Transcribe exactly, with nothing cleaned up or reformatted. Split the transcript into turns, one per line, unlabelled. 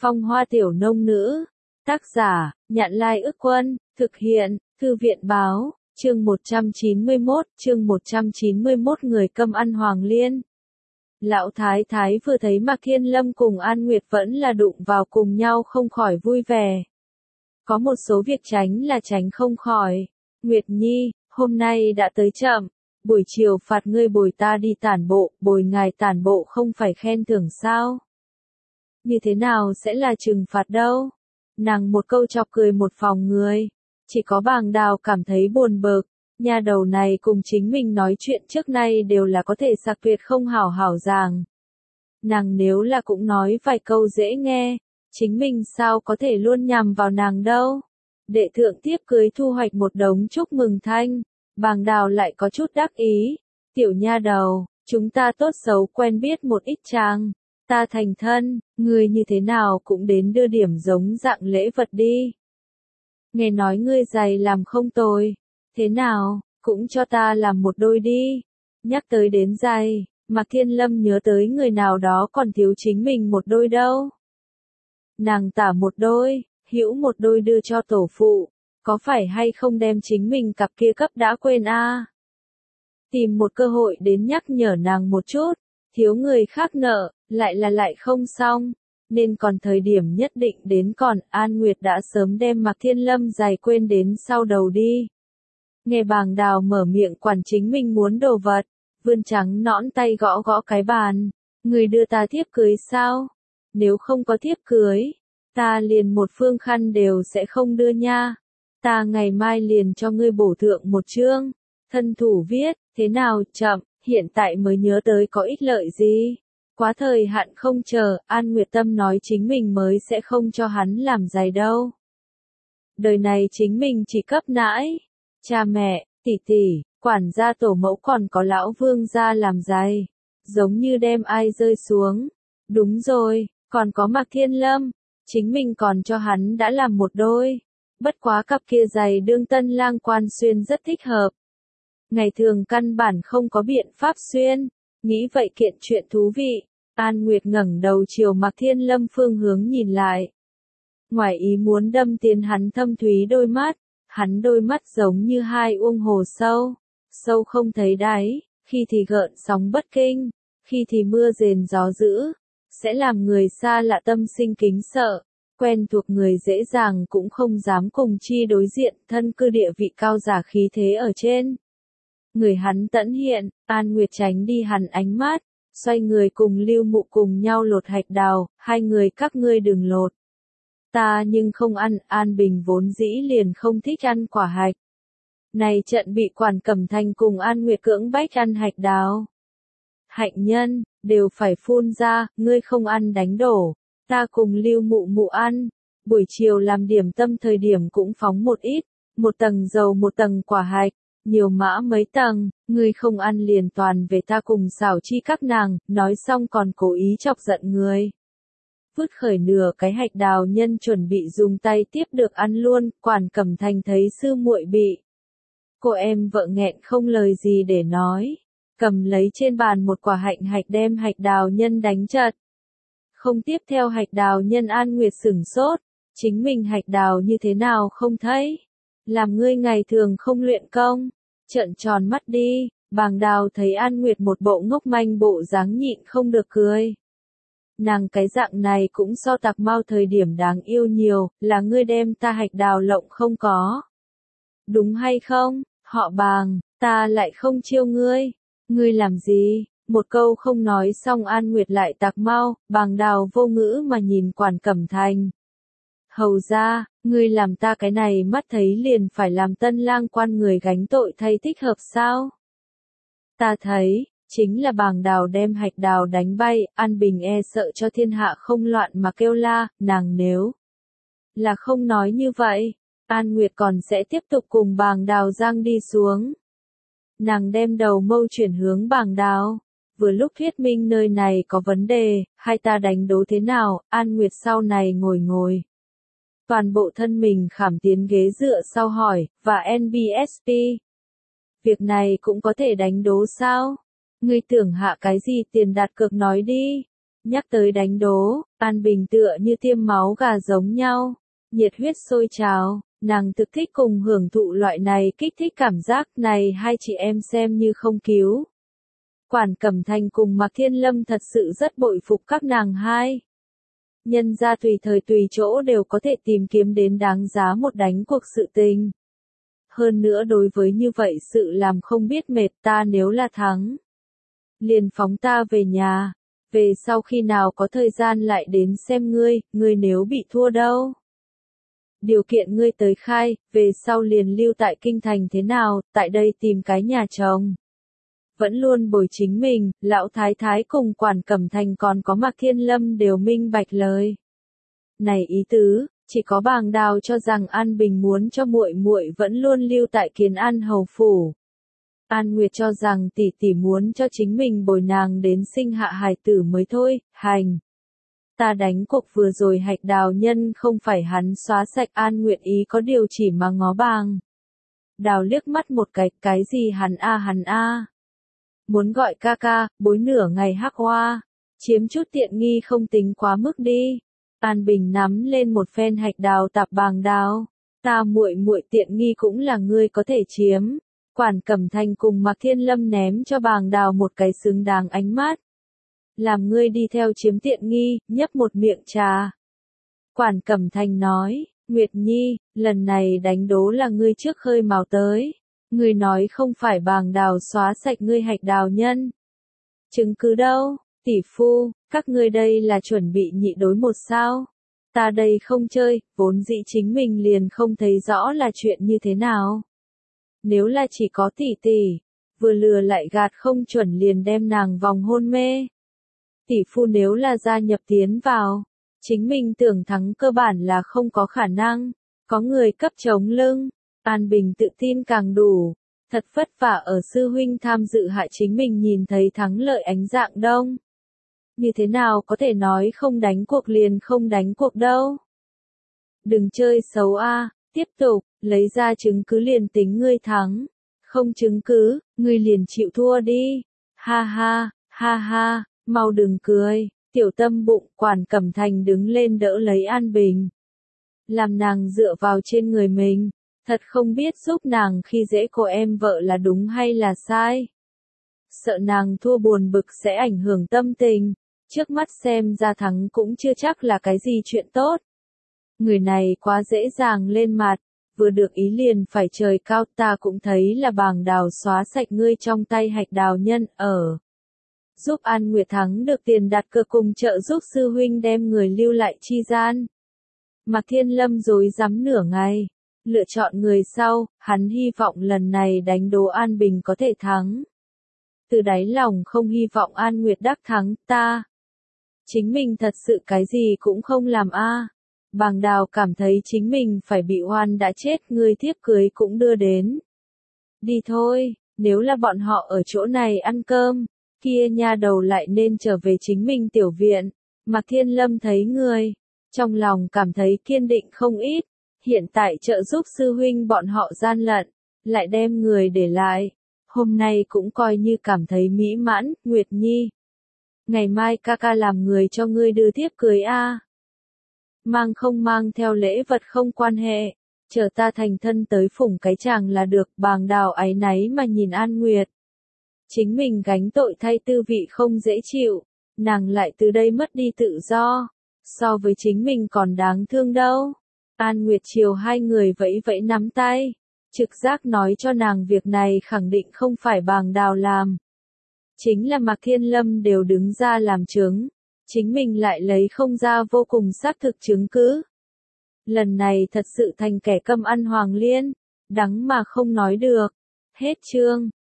Phong hoa tiểu nông nữ. Tác giả, Nhạn Lai Ức Quân, thực hiện, Thư viện Báo, chương một trăm chín mươi mốt, chương một trăm chín mươi mốt người câm ăn Hoàng Liên. Lão Thái Thái vừa thấy Mạc Thiên Lâm cùng An Nguyệt vẫn là đụng vào cùng nhau không khỏi vui vẻ. Có một số việc tránh là tránh không khỏi. Nguyệt Nhi, hôm nay đã tới chậm, buổi chiều phạt ngươi bồi ta đi tản bộ, bồi ngài tản bộ không phải khen thưởng sao? Như thế nào sẽ là trừng phạt đâu? Nàng một câu chọc cười một phòng người. Chỉ có Bàng Đào cảm thấy buồn bực, nha đầu này cùng chính mình nói chuyện trước nay đều là có thể sặc tuyệt không hảo hảo giảng. Nàng nếu là cũng nói vài câu dễ nghe, chính mình sao có thể luôn nhằm vào nàng đâu. Đệ thượng tiếp cưới thu hoạch một đống chúc mừng thanh, Bàng Đào lại có chút đắc ý. Tiểu nha đầu, chúng ta tốt xấu quen biết một ít chàng. Ta thành thân, ngươi như thế nào cũng đến đưa điểm giống dạng lễ vật đi. Nghe nói ngươi giày làm không tồi, thế nào, cũng cho ta làm một đôi đi. Nhắc tới đến giày, Mạc Thiên Lâm nhớ tới người nào đó còn thiếu chính mình một đôi đâu. Nàng tả một đôi, hữu một đôi đưa cho tổ phụ, có phải hay không đem chính mình cặp kia cấp đã quên a? À? Tìm một cơ hội đến nhắc nhở nàng một chút, thiếu người khác nợ, lại là lại không xong, nên còn thời điểm nhất định đến còn An Nguyệt đã sớm đem Mạc Thiên Lâm giày quên đến sau đầu đi. Nghe Bàng Đào mở miệng quản chính mình muốn đồ vật, vươn trắng nõn tay gõ gõ cái bàn, người đưa ta thiếp cưới sao? Nếu không có thiếp cưới, ta liền một phương khăn đều sẽ không đưa nha. Ta ngày mai liền cho ngươi bổ thượng một chương. Thân thủ viết, thế nào chậm, hiện tại mới nhớ tới có ích lợi gì. Quá thời hạn không chờ, An Nguyệt Tâm nói chính mình mới sẽ không cho hắn làm giày đâu. Đời này chính mình chỉ cấp nãi, cha mẹ, tỷ tỷ, quản gia tổ mẫu còn có lão vương gia làm giày. Giống như đem ai rơi xuống. Đúng rồi, còn có Mạc Thiên Lâm, chính mình còn cho hắn đã làm một đôi. Bất quá cặp kia giày đương tân lang quan xuyên rất thích hợp. Ngày thường căn bản không có biện pháp xuyên, nghĩ vậy kiện chuyện thú vị. An Nguyệt ngẩng đầu chiều Mạc Thiên Lâm phương hướng nhìn lại. Ngoài ý muốn đâm tiến hắn thâm thúy đôi mắt, hắn đôi mắt giống như hai uông hồ sâu, sâu không thấy đáy, khi thì gợn sóng bất kinh, khi thì mưa rền gió dữ, sẽ làm người xa lạ tâm sinh kính sợ, quen thuộc người dễ dàng cũng không dám cùng chi đối diện, thân cư địa vị cao giả khí thế ở trên. Người hắn tẫn hiện, An Nguyệt tránh đi hắn ánh mắt, xoay người cùng Lưu Mụ cùng nhau lột hạch đào, hai người các ngươi đừng lột. Ta nhưng không ăn, An Bình vốn dĩ liền không thích ăn quả hạch. Này trận bị Quản Cẩm Thành cùng An Nguyệt cưỡng bách ăn hạch đào. Hạnh nhân, đều phải phun ra, ngươi không ăn đánh đổ, ta cùng Lưu Mụ Mụ ăn. Buổi chiều làm điểm tâm thời điểm cũng phóng một ít, một tầng dầu một tầng quả hạch. Nhiều mã mấy tầng, ngươi không ăn liền toàn về ta cùng xảo chi các nàng, nói xong còn cố ý chọc giận người. Vứt khởi nửa cái hạch đào nhân chuẩn bị dùng tay tiếp được ăn luôn, Quản Cẩm Thành thấy sư muội bị. Cô em vợ nghẹn không lời gì để nói, cầm lấy trên bàn một quả hạnh hạch đem hạch đào nhân đánh chật. Không tiếp theo hạch đào nhân An Nguyệt sửng sốt, chính mình hạch đào như thế nào không thấy. Làm ngươi ngày thường không luyện công, trợn tròn mắt đi, Bàng Đào thấy An Nguyệt một bộ ngốc manh bộ dáng nhịn không được cười. Nàng cái dạng này cũng so Tạc Mao thời điểm đáng yêu nhiều, là ngươi đem ta hạch đào lộng không có. Đúng hay không, họ Bàng, ta lại không chiêu ngươi, ngươi làm gì, một câu không nói xong An Nguyệt lại Tạc Mao, Bàng Đào vô ngữ mà nhìn Quản Cẩm Thành. Hầu ra, ngươi làm ta cái này mắt thấy liền phải làm tân lang quan người gánh tội thay thích hợp sao? Ta thấy, chính là Bàng Đào đem hạch đào đánh bay, An Bình e sợ cho thiên hạ không loạn mà kêu la, nàng nếu là không nói như vậy, An Nguyệt còn sẽ tiếp tục cùng Bàng Đào giang đi xuống. Nàng đem đầu mâu chuyển hướng Bàng Đào, vừa lúc thuyết minh nơi này có vấn đề, hai ta đánh đố thế nào, An Nguyệt sau này ngồi ngồi. Toàn bộ thân mình khảm tiến ghế dựa sau hỏi, và en bê ét pê. Việc này cũng có thể đánh đố sao? Ngươi tưởng hạ cái gì tiền đặt cược nói đi. Nhắc tới đánh đố, An Bình tựa như tiêm máu gà giống nhau, nhiệt huyết sôi trào, nàng thực thích cùng hưởng thụ loại này kích thích cảm giác này hai chị em xem như không cứu. Quản Cẩm Thành cùng Mạc Thiên Lâm thật sự rất bội phục các nàng hai. Nhân ra tùy thời tùy chỗ đều có thể tìm kiếm đến đáng giá một đánh cuộc sự tình. Hơn nữa đối với như vậy sự làm không biết mệt ta nếu là thắng. Liền phóng ta về nhà, về sau khi nào có thời gian lại đến xem ngươi, ngươi nếu bị thua đâu. Điều kiện ngươi tới khai, về sau liền lưu tại kinh thành thế nào, tại đây tìm cái nhà chồng. Vẫn luôn bồi chính mình, lão thái thái cùng Quản Cẩm Thành còn có Mạc Thiên Lâm đều minh bạch lời. Này ý tứ, chỉ có Bàng Đào cho rằng An Bình muốn cho muội muội vẫn luôn lưu tại Kiến An hầu phủ. An Nguyệt cho rằng tỷ tỷ muốn cho chính mình bồi nàng đến sinh hạ hài tử mới thôi, hành. Ta đánh cuộc vừa rồi Hạch Đào nhân không phải hắn xóa sạch. An Nguyệt ý có điều chỉ mà ngó Bàng Đào liếc mắt một cái, cái gì hắn a hắn a. Muốn gọi ca ca, bối nửa ngày hắc hoa, chiếm chút tiện nghi không tính quá mức đi. An Bình nắm lên một phen Hạch Đào tạp Bàng Đào, ta muội muội tiện nghi cũng là ngươi có thể chiếm. Quản Cẩm Thành cùng Mạc Thiên Lâm ném cho Bàng Đào một cái xứng đáng ánh mắt. Làm ngươi đi theo chiếm tiện nghi, nhấp một miệng trà. Quản Cẩm Thành nói, Nguyệt Nhi, lần này đánh đố là ngươi trước khơi mào tới. Ngươi nói không phải Bàng Đào xóa sạch ngươi Hạch Đào nhân. Chứng cứ đâu, tỷ phu, các ngươi đây là chuẩn bị nhị đối một sao? Ta đây không chơi, vốn dĩ chính mình liền không thấy rõ là chuyện như thế nào. Nếu là chỉ có tỷ tỷ, vừa lừa lại gạt không chuẩn liền đem nàng vòng hôn mê. Tỷ phu nếu là gia nhập tiến vào, chính mình tưởng thắng cơ bản là không có khả năng, có người cấp chống lưng. An Bình tự tin càng đủ, thật vất vả ở sư huynh tham dự hại chính mình nhìn thấy thắng lợi ánh dạng đông. Như thế nào có thể nói không đánh cuộc liền không đánh cuộc đâu. Đừng chơi xấu a, tiếp tục, lấy ra chứng cứ liền tính ngươi thắng. Không chứng cứ, ngươi liền chịu thua đi. Ha ha, ha ha, mau đừng cười, tiểu tâm bụng. Quản Cẩm Thành đứng lên đỡ lấy An Bình. Làm nàng dựa vào trên người mình. Thật không biết giúp nàng khi dễ cô em vợ là đúng hay là sai. Sợ nàng thua buồn bực sẽ ảnh hưởng tâm tình. Trước mắt xem ra thắng cũng chưa chắc là cái gì chuyện tốt. Người này quá dễ dàng lên mặt, vừa được ý liền phải trời cao. Ta cũng thấy là Bàng Đào xóa sạch ngươi trong tay Hạch Đào nhân ở. Giúp An Nguyệt thắng được tiền đặt cược cùng trợ giúp sư huynh đem người lưu lại chi gian. Mạc Thiên Lâm rối rắm nửa ngày. Lựa chọn người sau, hắn hy vọng lần này đánh đố An Bình có thể thắng. Từ đáy lòng không hy vọng An Nguyệt đắc thắng, ta. Chính mình thật sự cái gì cũng không làm a. Bàng Đào cảm thấy chính mình phải bị oan đã chết, người thiếp cưới cũng đưa đến. Đi thôi, nếu là bọn họ ở chỗ này ăn cơm, kia nha đầu lại nên trở về chính mình tiểu viện. Mạc Thiên Lâm thấy người, trong lòng cảm thấy kiên định không ít. Hiện tại trợ giúp sư huynh bọn họ gian lận, lại đem người để lại. Hôm nay cũng coi như cảm thấy mỹ mãn. Nguyệt Nhi, ngày mai ca ca làm người cho ngươi đưa thiếp cưới a. Mang không mang theo lễ vật không quan hệ, chờ ta thành thân tới phủng cái chàng là được. Bàng Đào áy náy mà nhìn An Nguyệt. Chính mình gánh tội thay tư vị không dễ chịu, nàng lại từ đây mất đi tự do, so với chính mình còn đáng thương đâu. An Nguyệt chiều hai người vẫy vẫy nắm tay, trực giác nói cho nàng việc này khẳng định không phải Bàng Đào làm. Chính là Mạc Thiên Lâm đều đứng ra làm chứng, chính mình lại lấy không ra vô cùng xác thực chứng cứ. Lần này thật sự thành kẻ câm ăn hoàng liên, đắng mà không nói được. Hết chương.